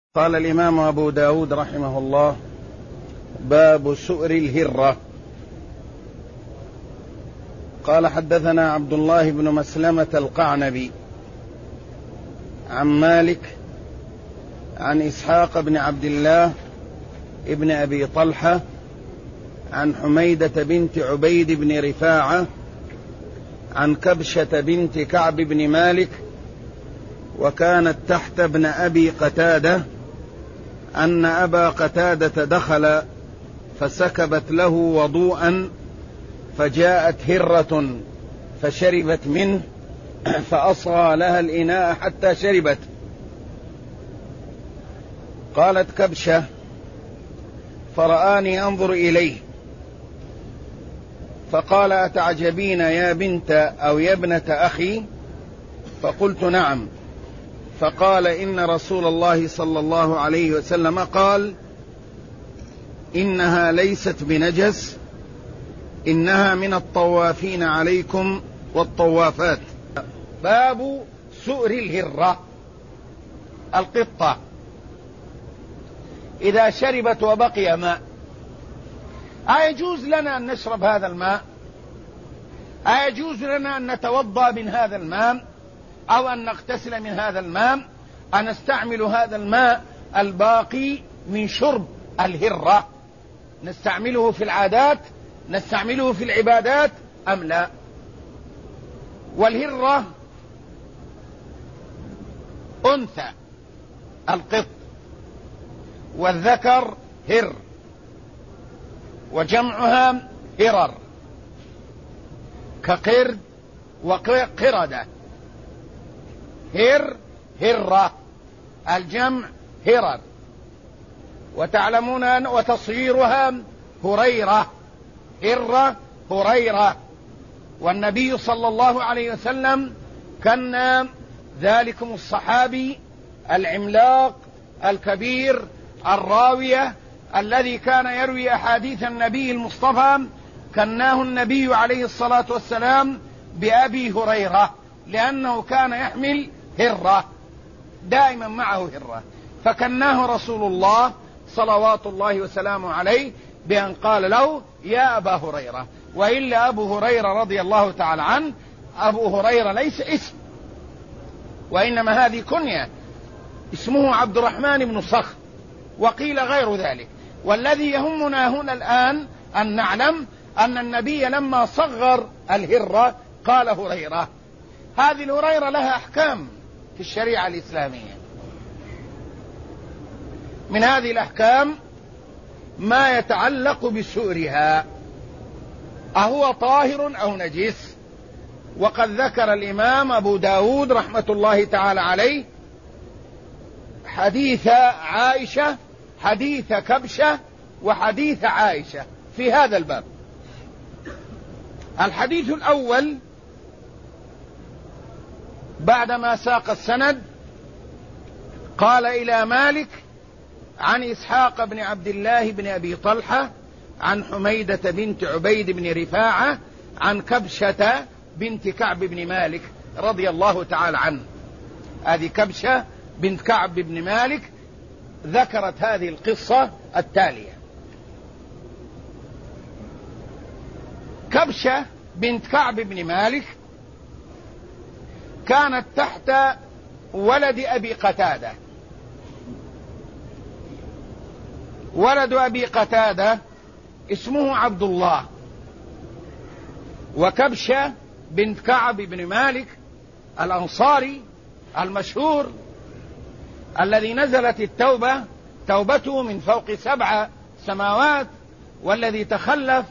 قال الإمام أبو داود رحمه الله: باب سؤر الهرة. قال: حدثنا عبد الله بن مسلمة القعنبي عن مالك عن إسحاق بن عبد الله ابن أبي طلحة عن حميدة بنت عبيد بن رفاعة عن كبشة بنت كعب بن مالك وكانت تحت ابن أبي قتادة أن أبا قتادة دخل فسكبت له وضوءا فجاءت هرة فشربت منه فأصغى لها الإناء حتى شربت. قالت كبشة: فرآني أنظر إليه فقال: أتعجبين يا بنت أو يا ابنة أخي؟ فقلت: نعم. فقال: إن رسول الله صلى الله عليه وسلم قال: إنها ليست بنجس، إنها من الطوافين عليكم والطوافات. باب سؤر الهرة، القطة إذا شربت وبقي ماء، أيجوز لنا أن نشرب هذا الماء؟ أيجوز لنا أن نتوضأ من هذا الماء أو أن نغتسل من هذا الماء؟ أن نستعمل هذا الماء الباقي من شرب الهرة، نستعمله في العادات، نستعمله في العبادات أم لا؟ والهرة أنثى القط، والذكر هر، وجمعها هرر كقرد وقردة. هرة الجمع هرر، وتعلمون وتصغيرها هريرة، هريرة. والنبي صلى الله عليه وسلم كان ذلكم الصحابي العملاق الكبير الراوية الذي كان يروي أحاديث النبي المصطفى، كناه النبي عليه الصلاة والسلام بأبي هريرة، لأنه كان يحمل هرة، دائما معه هرة، فكناه رسول الله صلوات الله وسلامه عليه بأن قال له: يا أبا هريرة. وإلا أبو هريرة رضي الله تعالى عنه، أبو هريرة ليس اسم، وإنما هذه كنية، اسمه عبد الرحمن بن صخر، وقيل غير ذلك. والذي يهمنا هنا الآن أن نعلم أن النبي لما صغر الهرة قال هريرة. هذه الهريرة لها أحكام في الشريعة الإسلامية، من هذه الأحكام ما يتعلق بسؤرها، أهو طاهر أو نجس. وقد ذكر الإمام أبو داود رحمة الله تعالى عليه حديث عائشة، حديث كبشة، وحديث عائشة في هذا الباب. الحديث الأول بعدما ساق السند قال: إلى مالك عن إسحاق بن عبد الله بن أبي طلحة عن حميدة بنت عبيد بن رفاعة عن كبشة بنت كعب بن مالك رضي الله تعالى عنه. هذه كبشة بنت كعب بن مالك ذكرت هذه القصة التالية: كبشة بنت كعب بن مالك كانت تحت ولد أبي قتادة. ولد أبي قتادة اسمه عبد الله، وكبشة بنت كعب بن مالك الأنصاري المشهور الذي نزلت التوبة توبته من فوق 7 سماوات، والذي تخلف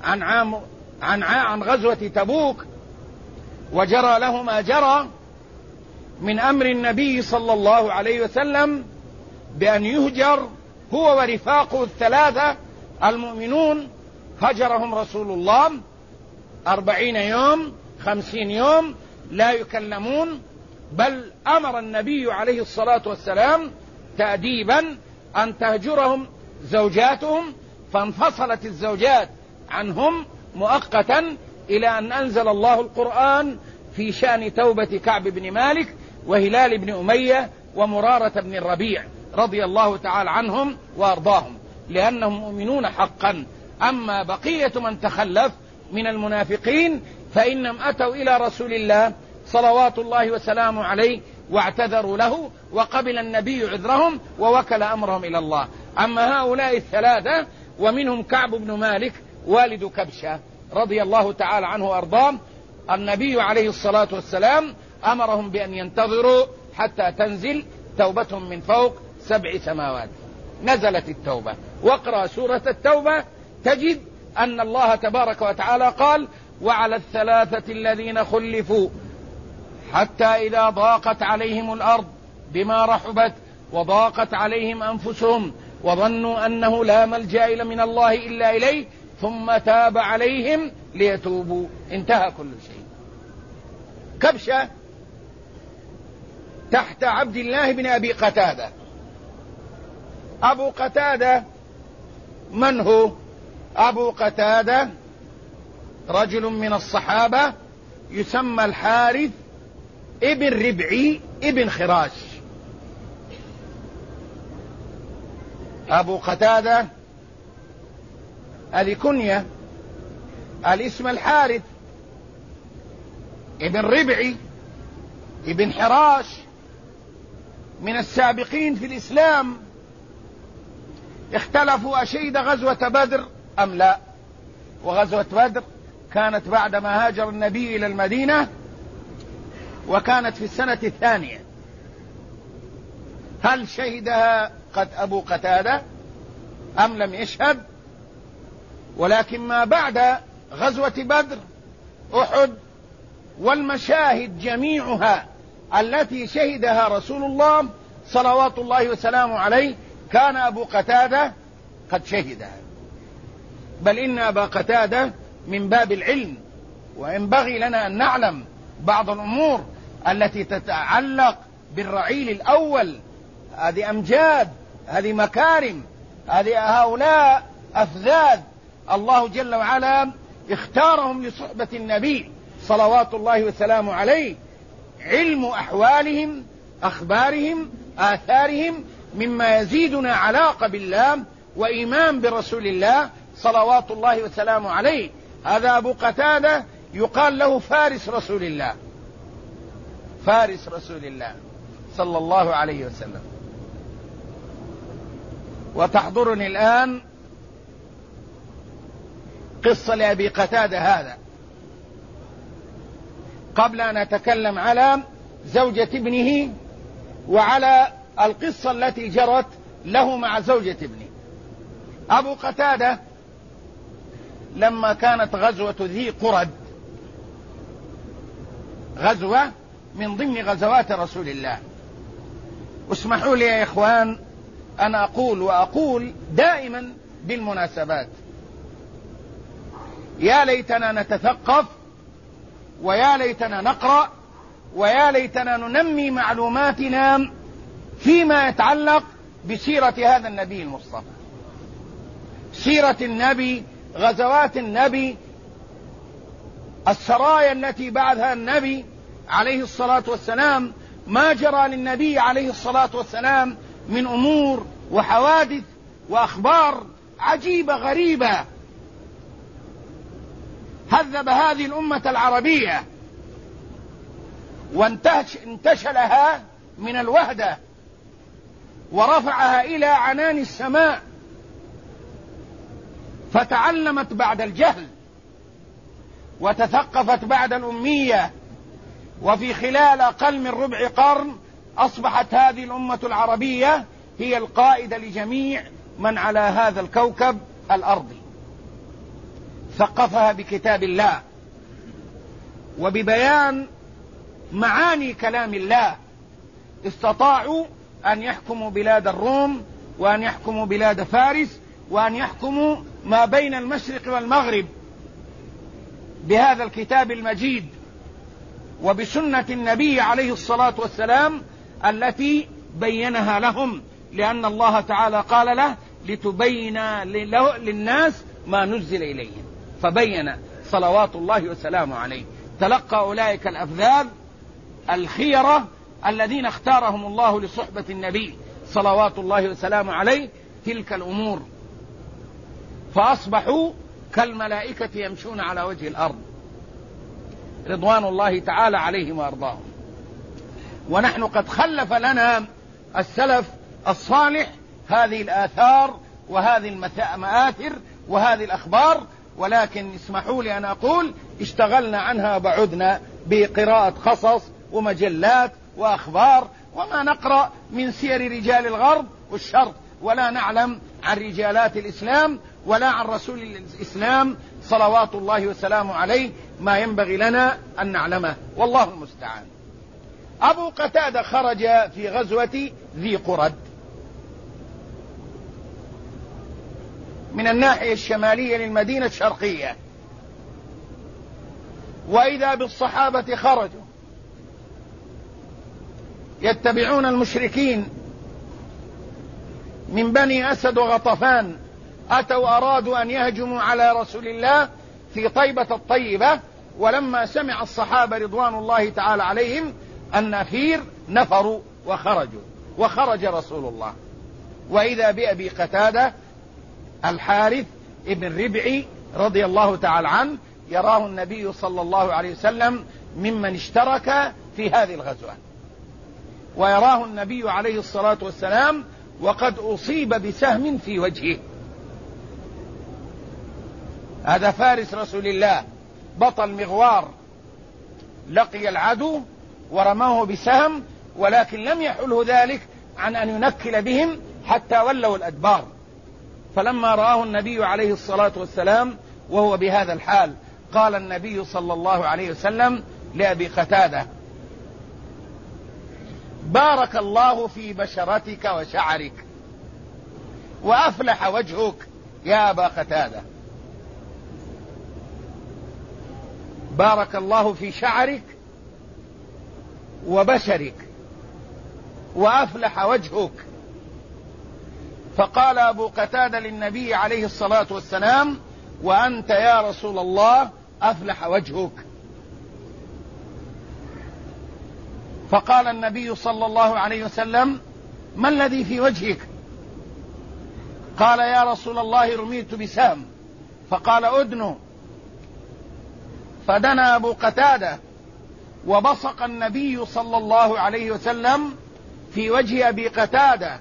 عن غزوة تبوك، وجرى له ما جرى من أمر النبي صلى الله عليه وسلم بأن يهجر هو ورفاقه 3 المؤمنون. هجرهم رسول الله 40 يوم 50 يوم لا يكلمون، بل أمر النبي عليه الصلاة والسلام تأديبا أن تهجرهم زوجاتهم، فانفصلت الزوجات عنهم مؤقتا إلى أن أنزل الله القرآن في شأن توبة كعب بن مالك وهلال بن أمية ومرارة بن الربيع رضي الله تعالى عنهم وأرضاهم، لأنهم مؤمنون حقا. أما بقية من تخلف من المنافقين فإنهم أتوا إلى رسول الله صلوات الله وسلامه عليه واعتذروا له، وقبل النبي عذرهم ووكل أمرهم إلى الله. أما هؤلاء الثلاثة ومنهم كعب بن مالك والد كبشة رضي الله تعالى عنه وأرضاه، النبي عليه الصلاة والسلام أمرهم بأن ينتظروا حتى تنزل توبتهم من فوق 7 سماوات. نزلت التوبة، واقرأ سورة التوبة تجد أن الله تبارك وتعالى قال: وعلى الثلاثة الذين خلفوا حتى إذا ضاقت عليهم الأرض بما رحبت وضاقت عليهم أنفسهم وظنوا أنه لا ملجأ من الله إلا إليه ثم تاب عليهم ليتوبوا. انتهى كل شيء. كبشة تحت عبد الله بن أبي قتادة. أبو قتادة من هو؟ أبو قتادة رجل من الصحابة يسمى الحارث ابن ربعي ابن خراش. أبو قتادة هذه كنية، الاسم الحارث ابن ربعي ابن حراش، من السابقين في الإسلام. اختلفوا أشهد غزوة بدر أم لا، وغزوة بدر كانت بعدما هاجر النبي إلى المدينة، وكانت في السنة الثانية. هل شهدها قد أبو قتادة أم لم يشهد؟ ولكن ما بعد غزوة بدر، أحد، والمشاهد جميعها التي شهدها رسول الله صلوات الله وسلامه عليه كان أبو قتادة قد شهدها. بل إن أبا قتادة من باب العلم، وينبغي لنا أن نعلم بعض الأمور التي تتعلق بالرعيل الأول. هذه أمجاد، هذه مكارم، هذه هؤلاء أفذاذ الله جل وعلا اختارهم لصحبة النبي صلوات الله وسلامه عليه. علم أحوالهم، أخبارهم، آثارهم مما يزيدنا علاقة بالله وإيمان برسول الله صلوات الله وسلامه عليه. هذا أبو قتادة يقال له فارس رسول الله، فارس رسول الله صلى الله عليه وسلم. وتحضرني الآن قصة لأبي قتادة هذا، قبل أن أتكلم على زوجة ابنه وعلى القصة التي جرت له مع زوجة ابنه. أبو قتادة لما كانت غزوة ذي قرد، غزوة من ضمن غزوات رسول الله، واسمحوا لي يا إخوان أن أقول دائما بالمناسبات: يا ليتنا نتثقف، ويا ليتنا نقرأ، ويا ليتنا ننمي معلوماتنا فيما يتعلق بسيرة هذا النبي المصطفى، سيرة النبي، غزوات النبي، السرايا التي بعثها النبي عليه الصلاة والسلام، ما جرى للنبي عليه الصلاة والسلام من أمور وحوادث وأخبار عجيبة غريبة هذب هذه الأمة العربية وانتشلها من الوهدة ورفعها إلى عنان السماء، فتعلمت بعد الجهل وتثقفت بعد الأمية، وفي خلال أقل من ربع قرن أصبحت هذه الأمة العربية هي القائدة لجميع من على هذا الكوكب الأرضي. ثقفها بكتاب الله وببيان معاني كلام الله. استطاعوا أن يحكموا بلاد الروم، وأن يحكموا بلاد فارس، وأن يحكموا ما بين المشرق والمغرب بهذا الكتاب المجيد وبسنة النبي عليه الصلاة والسلام التي بينها لهم، لأن الله تعالى قال له: لتبين للناس ما نزل إليهم، فبين صلوات الله وسلامه عليه. تلقى أولئك الأفذاذ الخيرة الذين اختارهم الله لصحبة النبي صلوات الله وسلامه عليه تلك الأمور، فأصبحوا كالملائكة يمشون على وجه الأرض رضوان الله تعالى عليهم وأرضاهم. ونحن قد خلف لنا السلف الصالح هذه الآثار وهذه المآثر وهذه الأخبار، ولكن اسمحوا لي أن أقول اشتغلنا عنها وبعدنا بقراءة قصص ومجلات وأخبار، وما نقرأ من سير رجال الغرب والشرق، ولا نعلم عن رجالات الإسلام ولا عن رسول الإسلام صلوات الله وسلامه عليه ما ينبغي لنا أن نعلمه، والله المستعان. أبو قتادة خرج في غزوة ذي قرد من الناحية الشمالية للمدينة الشرقية، وإذا بالصحابة خرجوا يتبعون المشركين من بني أسد وغطفان، أتوا أرادوا أن يهجموا على رسول الله في طيبة الطيبة، ولما سمع الصحابة رضوان الله تعالى عليهم النفير نفروا وخرجوا، وخرج رسول الله، وإذا بأبي قتادة الحارث ابن ربعي رضي الله تعالى عنه يراه النبي صلى الله عليه وسلم ممن اشترك في هذه الغزوة، ويراه النبي عليه الصلاة والسلام وقد أصيب بسهم في وجهه. هذا فارس رسول الله بطل مغوار، لقي العدو ورماه بسهم، ولكن لم يحله ذلك عن أن ينكل بهم حتى ولوا الأدبار. فلما رآه النبي عليه الصلاة والسلام وهو بهذا الحال قال النبي صلى الله عليه وسلم لأبي قتادة: بارك الله في بشرتك وشعرك وأفلح وجهك يا أبا قتادة. بارك الله في شعرك وبشرك وأفلح وجهك. فقال أبو قتادة للنبي عليه الصلاة والسلام: وأنت يا رسول الله أفلح وجهك. فقال النبي صلى الله عليه وسلم: ما الذي في وجهك؟ قال: يا رسول الله رميت بسهم. فقال: أدنو. فدنا أبو قتادة وبصق النبي صلى الله عليه وسلم في وجه أبي قتادة.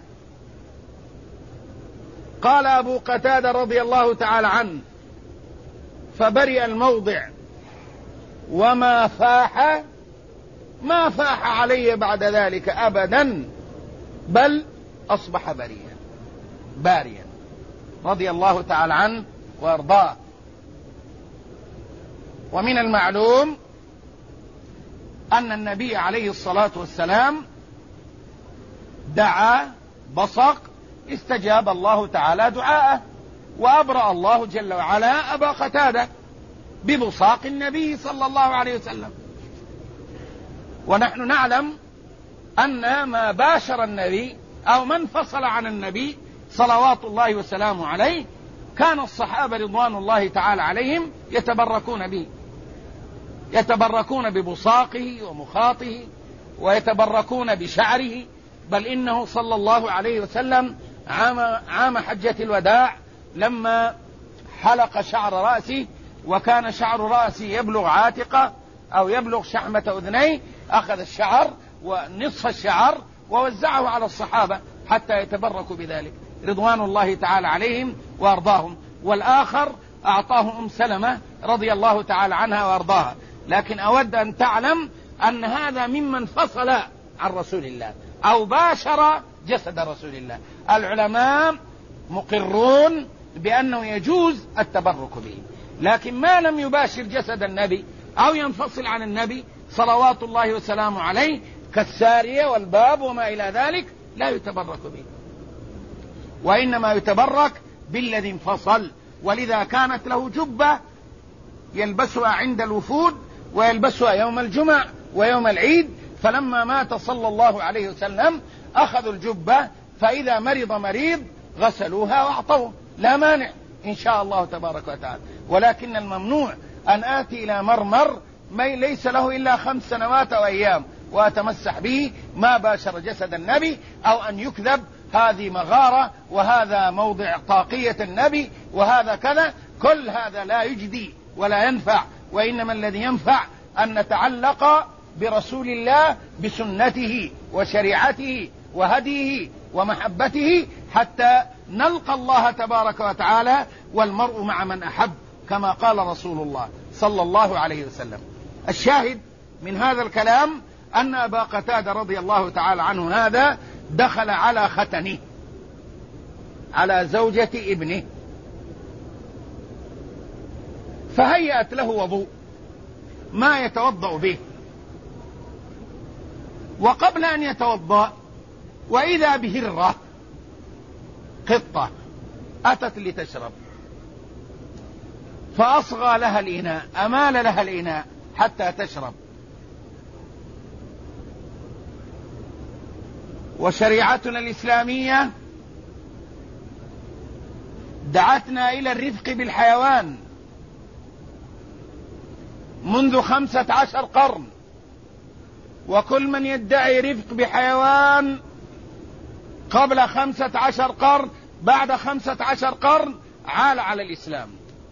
قال أبو قتادة رضي الله تعالى عنه: فبرئ الموضع وما فاح، ما فاح علي بعد ذلك أبدا، بل أصبح باريا رضي الله تعالى عنه وارضاه. ومن المعلوم أن النبي عليه الصلاة والسلام دعا بصق، استجاب الله تعالى دعاءه، وأبرأ الله جل وعلا أبا قتادة ببصاق النبي صلى الله عليه وسلم. ونحن نعلم أن ما باشر النبي أو من فصل عن النبي صلوات الله وسلامه عليه كان الصحابة رضوان الله تعالى عليهم يتبركون به، يتبركون ببصاقه ومخاطه، ويتبركون بشعره. بل إنه صلى الله عليه وسلم عام حجة الوداع لما حلق شعر رأسه، وكان شعر رأسه يبلغ عاتقه أو يبلغ شحمة أذنيه، أخذ الشعر ونصف الشعر ووزعه على الصحابة حتى يتبركوا بذلك رضوان الله تعالى عليهم وأرضاهم. والآخر أعطاه أم سلمة رضي الله تعالى عنها وأرضاها. لكن أود أن تعلم أن هذا ممن فصل عن رسول الله أو باشر جسد رسول الله. العلماء مقرون بأنه يجوز التبرك به، لكن ما لم يباشر جسد النبي أو ينفصل عن النبي صلوات الله وسلامه عليه كالسارية والباب وما إلى ذلك لا يتبرك به، وإنما يتبرك بالذي انفصل. ولذا كانت له جبة يلبسها عند الوفود ويلبسها يوم الجمعة ويوم العيد. فلما مات صلى الله عليه وسلم أخذوا الجبة، فإذا مريض غسلوها وأعطوه، لا مانع إن شاء الله تبارك وتعالى. ولكن الممنوع أن آتي إلى مرمر ليس له إلا 5 سنوات أو أيام وأتمسح به، ما باشر جسد النبي، أو أن يكذب هذه مغارة، وهذا موضع طاقية النبي، وهذا كذا. كل هذا لا يجدي ولا ينفع، وإنما الذي ينفع أن نتعلق برسول الله، بسنته وشريعته وهديه ومحبته، حتى نلقى الله تبارك وتعالى، والمرء مع من أحب، كما قال رسول الله صلى الله عليه وسلم. الشاهد من هذا الكلام أن أبا قتادة رضي الله تعالى عنه هذا دخل على ختنه، على زوجة ابنه، فهيأت له وضوء ما يتوضأ به، وقبل أن يتوضأ وإذا بهرة قطة أتت لتشرب، فأصغى لها الإناء، أمال لها الإناء حتى تشرب. وشريعتنا الإسلامية دعتنا إلى الرفق بالحيوان منذ 15 قرن، وكل من يدعي رفق بحيوان قبل 15 قرن بعد 15 قرن عال على الإسلام.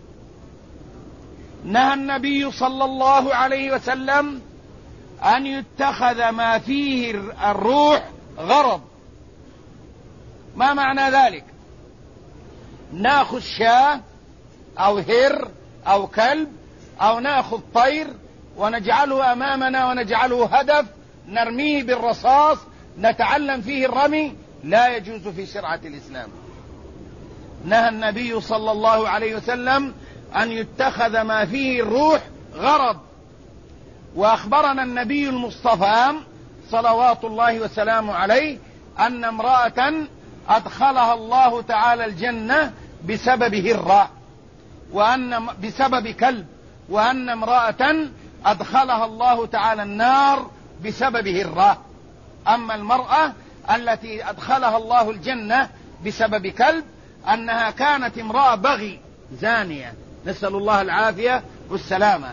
نهى النبي صلى الله عليه وسلم أن يتخذ ما فيه الروح غرض. ما معنى ذلك؟ ناخذ شاة أو هر أو كلب أو ناخذ طير ونجعله أمامنا ونجعله هدف نرميه بالرصاص نتعلم فيه الرمي، لا يجوز في شرعة الإسلام. نهى النبي صلى الله عليه وسلم أن يتخذ ما فيه الروح غرض. وأخبرنا النبي المصطفى صلوات الله وسلامه عليه أن امرأة أدخلها الله تعالى الجنة بسبب هرة، وأن بسبب كلب، وأن امرأة أدخلها الله تعالى النار بسبب هرة. أما المرأة التي أدخلها الله الجنة بسبب كلب أنها كانت امرأة بغي زانية، نسأل الله العافية والسلامة،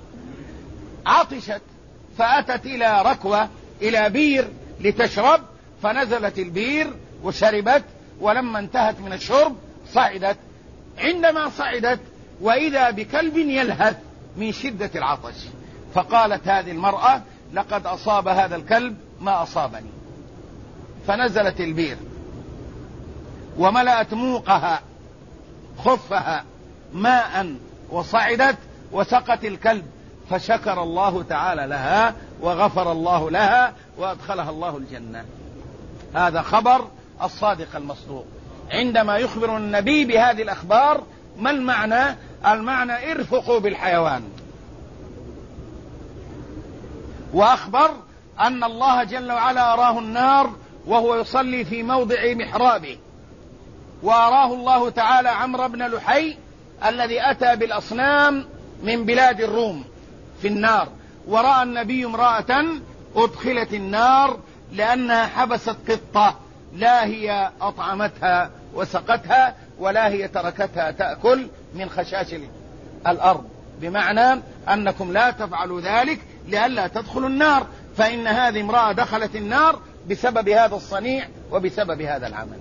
عطشت فأتت إلى ركوة، إلى بير لتشرب، فنزلت البير وشربت، ولما انتهت من الشرب صعدت. عندما صعدت وإذا بكلب يلهث من شدة العطش، فقالت هذه المرأة لقد أصاب هذا الكلب ما أصابني، فنزلت البير وملأت موقها خفها ماء وصعدت وسقت الكلب، فشكر الله تعالى لها وغفر الله لها وأدخلها الله الجنة. هذا خبر الصادق المصدوق. عندما يخبر النبي بهذه الأخبار ما المعنى؟ المعنى ارفقوا بالحيوان. وأخبر أن الله جل وعلا أراه النار وهو يصلي في موضع محرابه، وأراه الله تعالى عمرو بن لحي الذي أتى بالأصنام من بلاد الروم في النار، ورأى النبي امرأة أدخلت النار لأنها حبست قطة، لا هي أطعمتها وسقتها ولا هي تركتها تأكل من خشاش الأرض، بمعنى أنكم لا تفعلوا ذلك لئلا تدخلوا النار، فإن هذه امرأة دخلت النار بسبب هذا الصنيع وبسبب هذا العمل.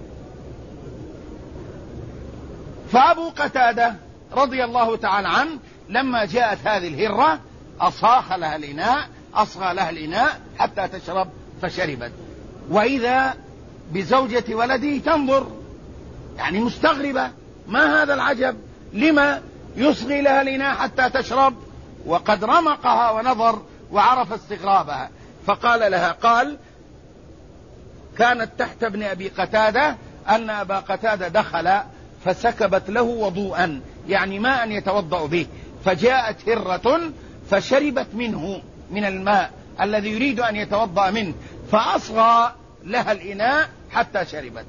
فأبو قتادة رضي الله تعالى عنه لما جاءت هذه الهرة أصاغ لها الإناء حتى تشرب، فشربت، وإذا بزوجة ولده تنظر يعني مستغربة، ما هذا العجب؟ لما يصغي لها الإناء حتى تشرب؟ وقد رمقها ونظر وعرف استغرابها، فقال لها، قال كانت تحت ابن أبي قتادة أن أبا قتادة دخل فسكبت له وضوءا، يعني ماء يتوضأ به، فجاءت هرة فشربت منه من الماء الذي يريد أن يتوضأ منه، فأصغى لها الإناء حتى شربت.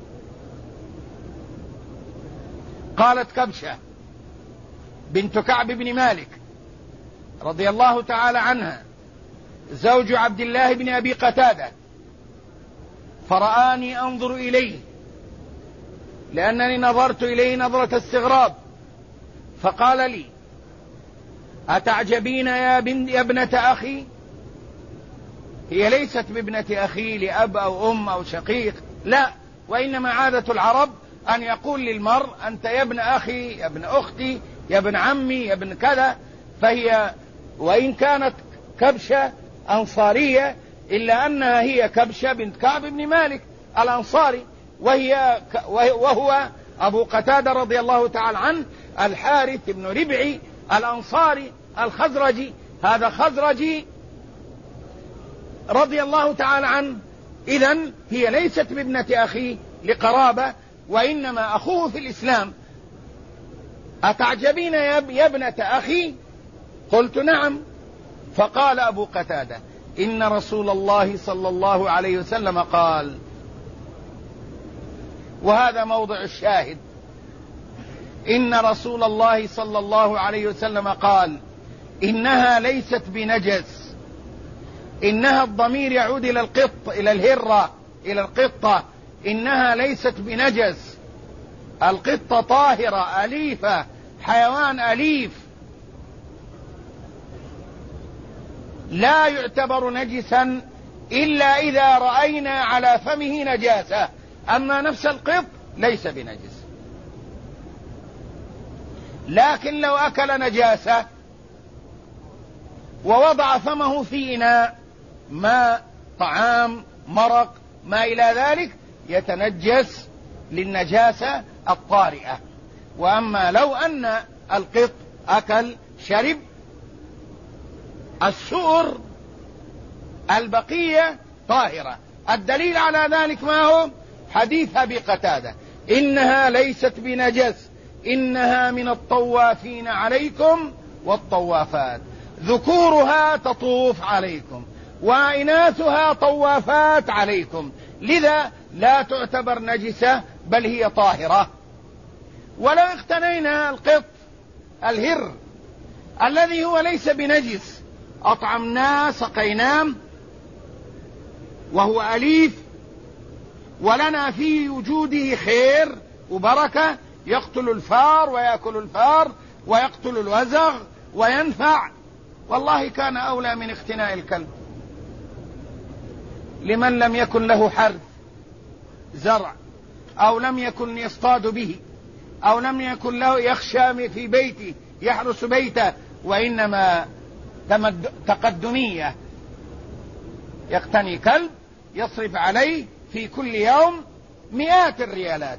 قالت كبشة بنت كعب بن مالك رضي الله تعالى عنها زوج عبد الله بن أبي قتادة، فرآني أنظر إليه لأنني نظرت إليه نظرة استغراب، فقال لي أتعجبين يا ابنة أخي؟ هي ليست بابنة أخي لأب أو أم أو شقيق، لا، وإنما عادة العرب أن يقول للمرء أنت يا ابن أخي، يا ابن أختي، يا ابن عمي، يا ابن كذا. فهي وإن كانت كبشة أنصارية إلا أنها هي كبشة بنت كعب بن مالك الأنصاري، وهو أبو قتادة رضي الله تعالى عنه الحارث بن ربعي الأنصاري الخزرجي، هذا خزرجي رضي الله تعالى عنه. إذن هي ليست بابنة أخيه لقرابة، وإنما أخوه في الإسلام. أتعجبين يا ابنة أخي؟ قلت نعم. فقال أبو قتادة إن رسول الله صلى الله عليه وسلم قال، وهذا موضع الشاهد، إن رسول الله صلى الله عليه وسلم قال إنها ليست بنجس. إنها الضمير يعود إلى القط، إلى الهرة، إلى القطة. إنها ليست بنجس. القطة طاهرة أليفة، حيوان أليف لا يعتبر نجسا إلا إذا رأينا على فمه نجاسة، أما نفس القط ليس بنجس. لكن لو أكل نجاسة ووضع فمه في إناء، ماء، طعام، مرق، ما إلى ذلك، يتنجس للنجاسة الطارئة. وأما لو أن القط أكل شرب، السؤر البقية طاهرة. الدليل على ذلك ما هو؟ حديث أبي قتادة إنها ليست بنجس، إنها من الطوافين عليكم والطوافات، ذكورها تطوف عليكم وإناثها طوافات عليكم، لذا لا تعتبر نجسة بل هي طاهرة. ولو اقتنينا القط الهر الذي هو ليس بنجس، أطعمناه سقيناه وهو أليف ولنا في وجوده خير وبركة، يقتل الفار ويأكل الفار ويقتل الوزغ وينفع، والله كان أولى من اقتناء الكلب لمن لم يكن له حرث زرع، أو لم يكن يصطاد به، أو لم يكن له يخشى في بيته يحرس بيته، وإنما تقدمية يقتني كلب يصرف عليه في كل يوم مئات الريالات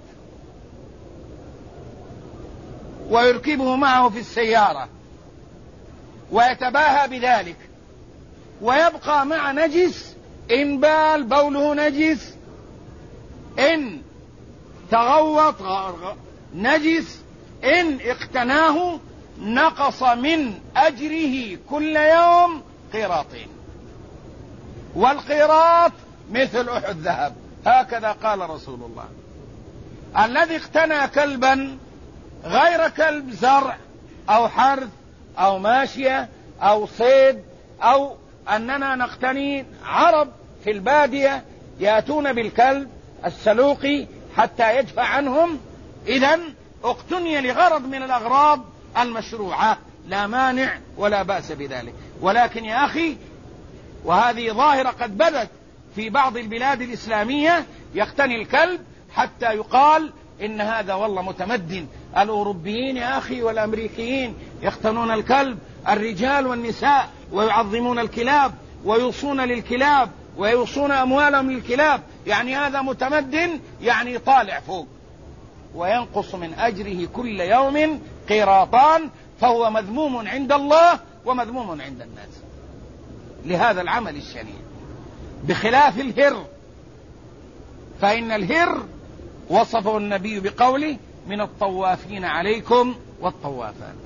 ويركبه معه في السيارة ويتباهى بذلك، ويبقى مع نجس، إن بال بوله نجس، إن تغوط نجس، إن اقتناه نقص من أجره كل يوم قيراطين، والقيراط مثل أحد ذهب، هكذا قال رسول الله. الذي اقتنى كلبا غير كلب زرع أو حرث أو ماشية أو صيد، أو أننا نقتني عرب في البادية يأتون بالكلب السلوقي حتى يدفع عنهم، إذن اقتني لغرض من الأغراض المشروعة، لا مانع ولا بأس بذلك. ولكن يا أخي، وهذه ظاهرة قد بدت في بعض البلاد الإسلامية، يقتني الكلب حتى يقال إن هذا والله متمدن. الأوروبيين يا أخي والأمريكيين يقتنون الكلب، الرجال والنساء، ويعظمون الكلاب ويوصون للكلاب ويوصون أموالهم للكلاب، يعني هذا متمدن، يعني طالع فوق، وينقص من أجره كل يوم قيراطان، فهو مذموم عند الله ومذموم عند الناس لهذا العمل الشنيع، بخلاف الهر، فإن الهر وصفه النبي بقوله من الطوافين عليكم والطوافات.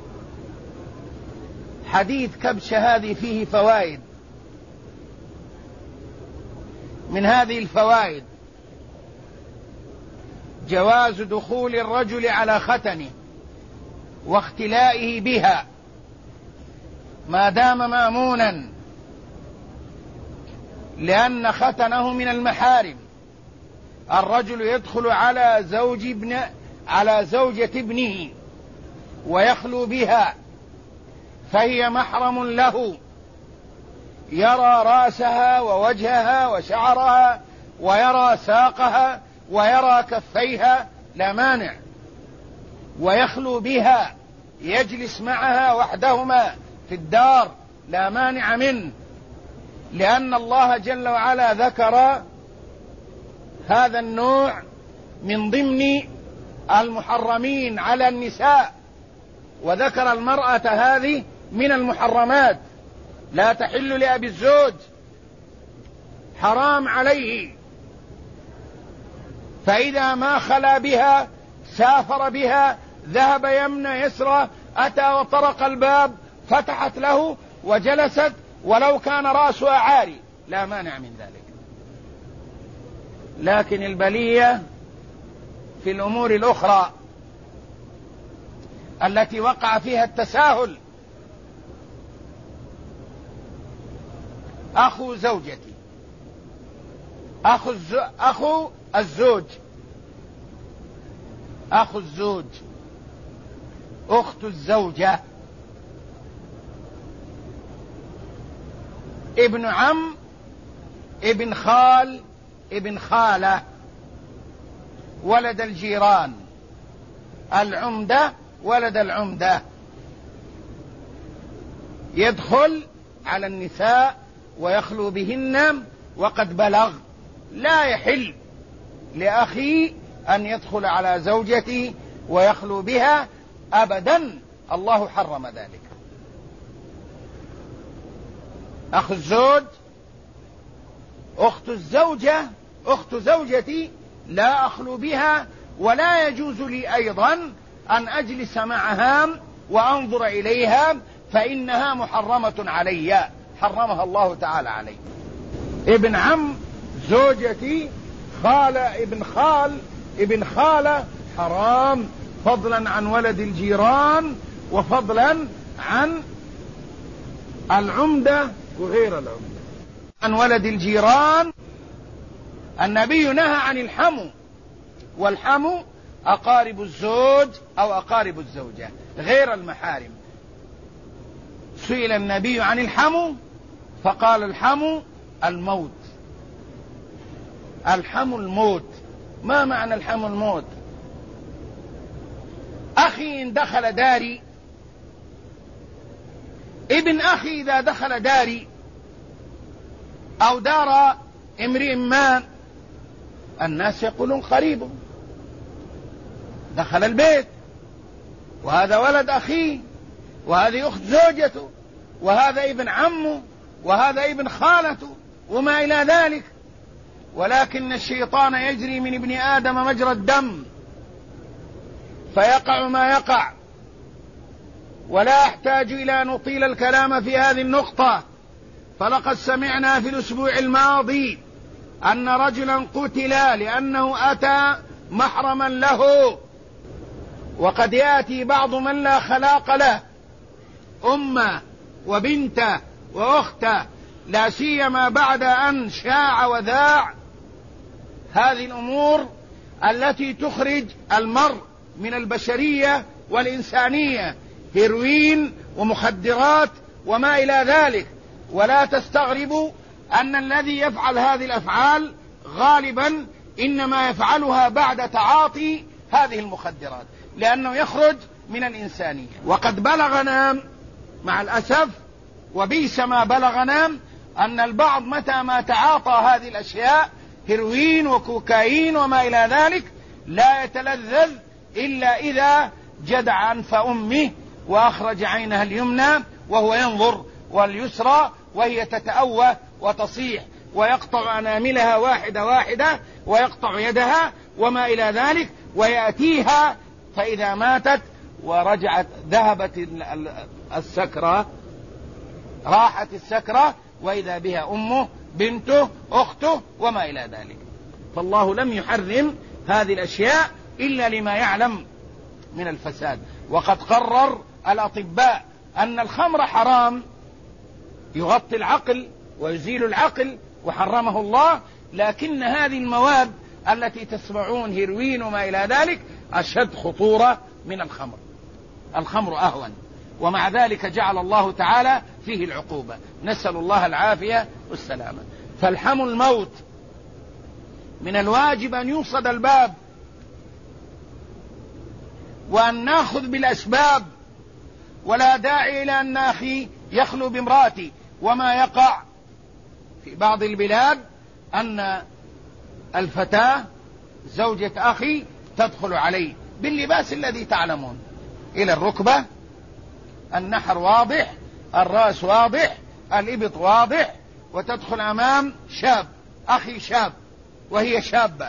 حديث كبشة هذه فيه فوائد. من هذه الفوائد جواز دخول الرجل على ختنه واختلائه بها ما دام مأمونا، لأن ختنه من المحارم. الرجل يدخل على زوجة ابنه ويخلو بها، فهي محرم له، يرى رأسها ووجهها وشعرها ويرى ساقها ويرى كفيها لا مانع، ويخلو بها يجلس معها وحدهما في الدار لا مانع منه، لأن الله جل وعلا ذكر هذا النوع من ضمن المحرمين على النساء، وذكر المرأة هذه من المحرمات، لا تحل لأبي الزوج، حرام عليه. فإذا ما خلا بها سافر بها، ذهب يمنى يسرى، أتى وطرق الباب فتحت له وجلست ولو كان رأسها عاري لا مانع من ذلك. لكن البلية في الأمور الأخرى التي وقع فيها التساهل. أخو زوجتي، أخو الزوج، أخو الزوج، أخت الزوجة، ابن عم، ابن خال، ابن خالة، ولد الجيران، العمدة، ولد العمدة، يدخل على النساء ويخلو بهن وقد بلغ. لا يحل لأخي أن يدخل على زوجتي ويخلو بها أبدا، الله حرم ذلك. أخ الزوج، أخت الزوجة، أخت زوجتي لا أخلو بها، ولا يجوز لي أيضا أن أجلس معها وأنظر إليها، فإنها محرمة علي، حرمها الله تعالى علي. ابن عم زوجتي، خالة، ابن خال، ابن خالة، حرام، فضلا عن ولد الجيران وفضلا عن العمدة وغير العمدة. عن ولد الجيران النبي نهى عن الحمو، والحمو أقارب الزوج أو أقارب الزوجة غير المحارم. سئل النبي عن الحمو فقال الحمو الموت. الحمو الموت. ما معنى الحمو الموت؟ أخي إن دخل داري، ابن أخي إذا دخل داري أو دار امرئ ما، الناس يقولون قريب، دخل البيت، وهذا ولد أخيه، وهذه أخت زوجته، وهذا ابن عمه، وهذا ابن خالته، وما إلى ذلك. ولكن الشيطان يجري من ابن آدم مجرى الدم، فيقع ما يقع. ولا أحتاج إلى أن نطيل الكلام في هذه النقطة، فلقد سمعنا في الأسبوع الماضي أن رجلا قتل لأنه أتى محرما له. وقد يأتي بعض من لا خلاق له، أمه وبنته وأخته، لا سيما بعد أن شاع وذاع هذه الأمور التي تخرج المرء من البشرية والإنسانية، هيروين ومخدرات وما إلى ذلك. ولا تستغربوا أن الذي يفعل هذه الأفعال غالبا إنما يفعلها بعد تعاطي هذه المخدرات، لأنه يخرج من الإنسانية. وقد بلغنا مع الأسف وبئس ما بلغنا أن البعض متى ما تعاطى هذه الأشياء، هيروين وكوكايين وما إلى ذلك، لا يتلذذ إلا إذا جدع أنف أمه وأخرج عينها اليمنى وهو ينظر، واليسرى وهي تتأوه وتصيح، ويقطع أناملها واحدة واحدة، ويقطع يدها وما إلى ذلك، ويأتيها فإذا ماتت ورجعت ذهبت السكرة، راحت السكرة، وإذا بها أمه، بنته، أخته وما إلى ذلك. فالله لم يحرم هذه الأشياء إلا لما يعلم من الفساد. وقد قرر الأطباء أن الخمر حرام، يغطي العقل ويزيل العقل، وحرمه الله. لكن هذه المواد التي تسمعون، هيروين وما إلى ذلك، أشد خطورة من الخمر. الخمر أهون، ومع ذلك جعل الله تعالى فيه العقوبة. نسأل الله العافية والسلامة. فالحم الموت، من الواجب أن يوصد الباب وأن نأخذ بالأسباب، ولا داعي إلى أن أخي يخلو بامرأتي. وما يقع في بعض البلاد أن الفتاة زوجة أخي تدخل عليه باللباس الذي تعلمون، إلى الركبة، النحر واضح، الرأس واضح، الإبط واضح، وتدخل أمام شاب، أخي شاب وهي شابة،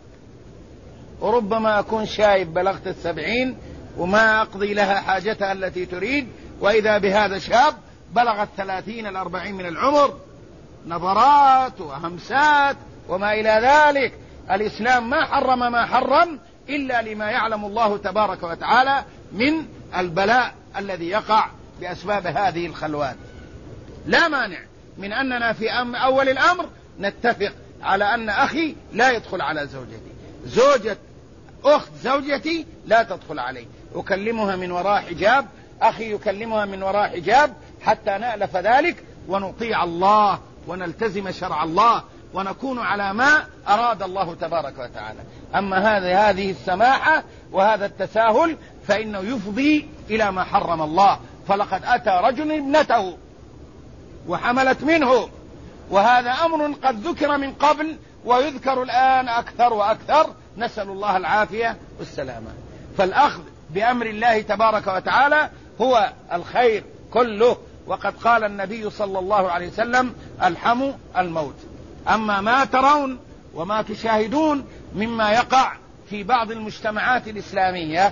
وربما أكون شايب بلغت 70 وما أقضي لها حاجتها التي تريد، وإذا بهذا شاب بلغت 30 40 من العمر، نظرات وهمسات وما إلى ذلك. الإسلام ما حرم ما حرم إلا لما يعلم الله تبارك وتعالى من البلاء الذي يقع بأسباب هذه الخلوات. لا مانع من أننا في أول الأمر نتفق على أن أخي لا يدخل على زوجتي، زوجة أخت زوجتي لا تدخل علي، أكلمها من وراء حجاب، أخي يكلمها من وراء حجاب، حتى نألف ذلك ونطيع الله ونلتزم شرع الله ونكون على ما أراد الله تبارك وتعالى. أما هذه السماحة وهذا التساهل فإنه يفضي إلى ما حرم الله. فلقد أتى رجل ابنته وحملت منه، وهذا أمر قد ذكر من قبل ويذكر الآن أكثر وأكثر، نسأل الله العافية والسلامة. فالأخذ بأمر الله تبارك وتعالى هو الخير كله، وقد قال النبي صلى الله عليه وسلم: الحم الموت. أما ما ترون وما تشاهدون مما يقع في بعض المجتمعات الإسلامية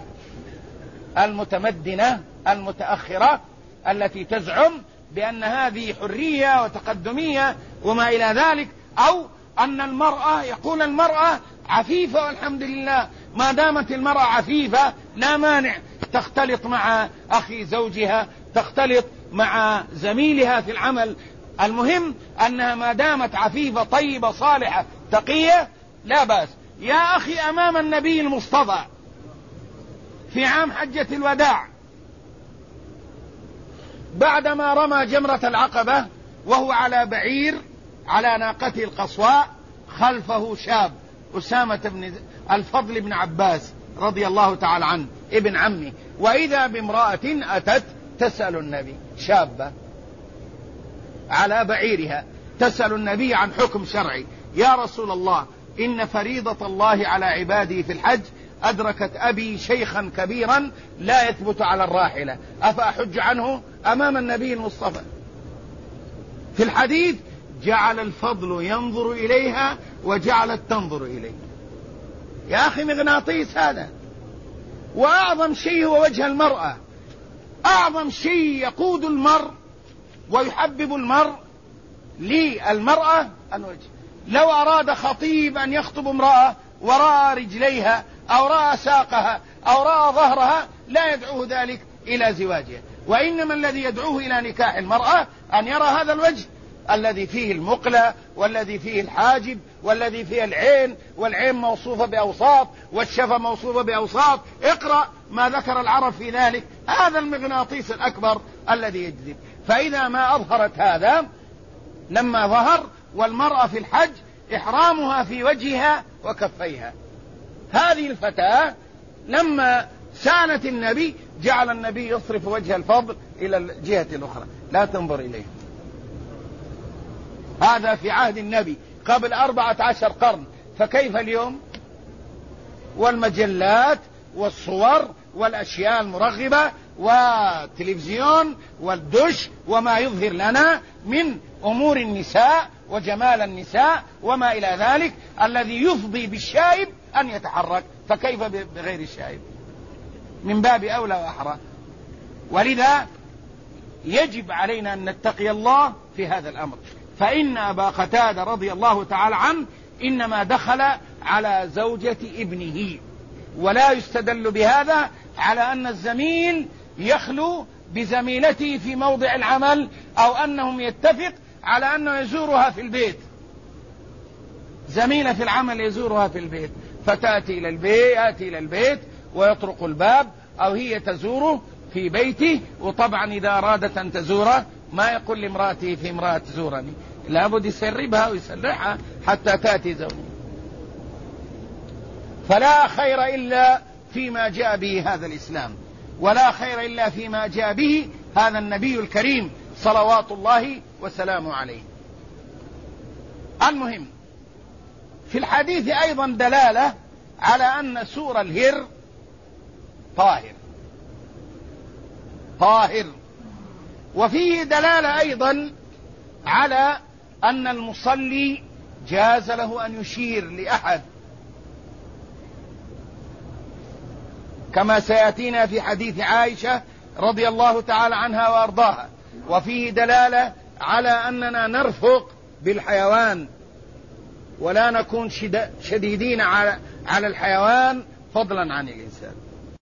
المتمدنة المتأخرة التي تزعم بأن هذه حرية وتقدمية وما إلى ذلك، أو أن المرأة، يقول المرأة عفيفة والحمد لله، ما دامت المرأة عفيفة لا مانع تختلط مع أخي زوجها، تختلط مع زميلها في العمل، المهم أنها ما دامت عفيفة طيبة صالحة تقية لا بأس. يا أخي أمام النبي المصطفى في عام حجة الوداع بعدما رمى جمرة العقبة وهو على بعير على ناقته القصواء، خلفه شاب أسامة بن الفضل بن عباس رضي الله تعالى عنه ابن عمه، وإذا بامرأة أتت تسأل النبي، شابة على بعيرها تسأل النبي عن حكم شرعي: يا رسول الله، إن فريضة الله على عباده في الحج أدركت أبي شيخا كبيرا لا يثبت على الراحلة، أفأحج عنه؟ أمام النبي المصطفى. في الحديث: جعل الفضل ينظر إليها وجعلت تنظر إليه. يا أخي مغناطيس هذا. وأعظم شيء هو وجه المرأة، أعظم شيء يقود المرء ويحبب المرء للمرأة الوجه. لو أراد خطيب أن يخطب امرأة ورأى رجليها أو رأى ساقها أو رأى ظهرها لا يدعوه ذلك إلى زواجها، وإنما الذي يدعوه إلى نكاح المرأة أن يرى هذا الوجه الذي فيه المقلة والذي فيه الحاجب والذي فيه العين، والعين موصوفة بأوصاف والشفة موصوفة بأوصاف، اقرأ ما ذكر العرب في ذلك. هذا المغناطيس الأكبر الذي يجذب. فإذا ما أظهرت هذا لما ظهر، والمرأة في الحج إحرامها في وجهها وكفيها، هذه الفتاة لما سألت النبي جعل النبي يصرف وجه الفضل إلى الجهة الأخرى، لا تنظر إليه. هذا في عهد النبي قبل 14 قرن، فكيف اليوم؟ والمجلات والصور والأشياء المرغبة والتلفزيون والدش وما يظهر لنا من أمور النساء وجمال النساء وما إلى ذلك الذي يفضي بالشائب أن يتحرك، فكيف بغير الشائب؟ من باب أولى وأحرى. ولذا يجب علينا أن نتقي الله في هذا الأمر. فإن أبا قتادة رضي الله تعالى عنه إنما دخل على زوجة ابنه، ولا يستدل بهذا على أن الزميل يخلو بزميلته في موضع العمل، أو أنهم يتفق على أنه يزورها في البيت. زميلة في العمل يزورها في البيت، فتأتي إلى البيت، يأتي إلى البيت ويطرق الباب، أو هي تزوره في بيته. وطبعا إذا أرادت أن تزوره ما يقول لامرأته في امرأة تزورني، لابد يسربها ويسرحها حتى تأتي زوجها. فلا خير إلا فيما جاء به هذا الإسلام، ولا خير إلا فيما جاء به هذا النبي الكريم صلوات الله وسلامه عليه. المهم في الحديث أيضا دلالة على أن سور الهر طاهر، وفيه دلالة أيضا على أن المصلي جاز له أن يشير لأحد، كما سيأتينا في حديث عائشة رضي الله تعالى عنها وأرضاها. وفيه دلالة على أننا نرفق بالحيوان ولا نكون شديدين على الحيوان فضلا عن الإنسان.